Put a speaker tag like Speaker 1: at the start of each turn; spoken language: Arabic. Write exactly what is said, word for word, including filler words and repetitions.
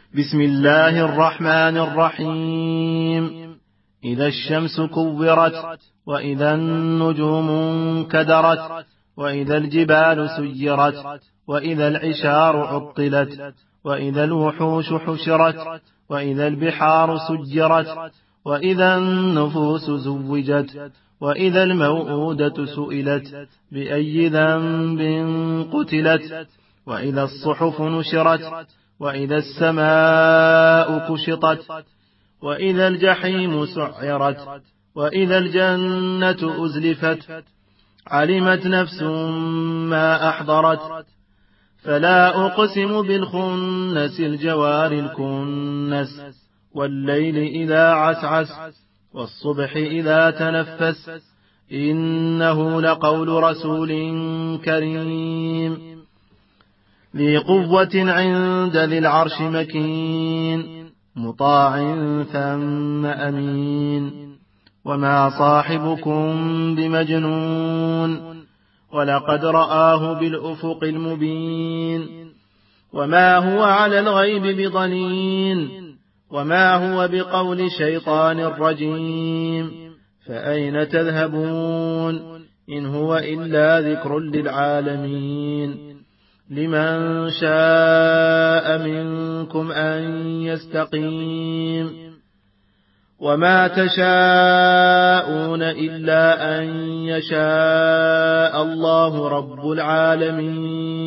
Speaker 1: بسم الله الرحمن الرحيم. إذا الشمس كورت، وإذا النجوم انكدرت، وإذا الجبال سيرت، وإذا العشار عطلت، وإذا الوحوش حشرت، وإذا البحار سجرت، وإذا النفوس زوجت، وإذا الموءودة سئلت بأي ذنب قتلت، وإذا الصحف نشرت، وإذا السماء كشطت، وإذا الجحيم سعرت، وإذا الجنة أزلفت، علمت نفس ما أحضرت. فلا أقسم بالخنس الجوار الكنس، والليل إذا عسعس، والصبح إذا تنفس، إنه لقول رسول كريم ذي قوة عند ذي العرش مكين، مطاع ثم أمين. وما صاحبكم بمجنون، ولقد رآه بالأفق المبين. وما هو على الغيب بضنين، وما هو بقول شيطان رجيم. فأين تذهبون؟ إن هو إلا ذكر للعالمين. لمن شاء منكم أن يستقيم. وما تشاءون إلا أن يشاء الله رب العالمين.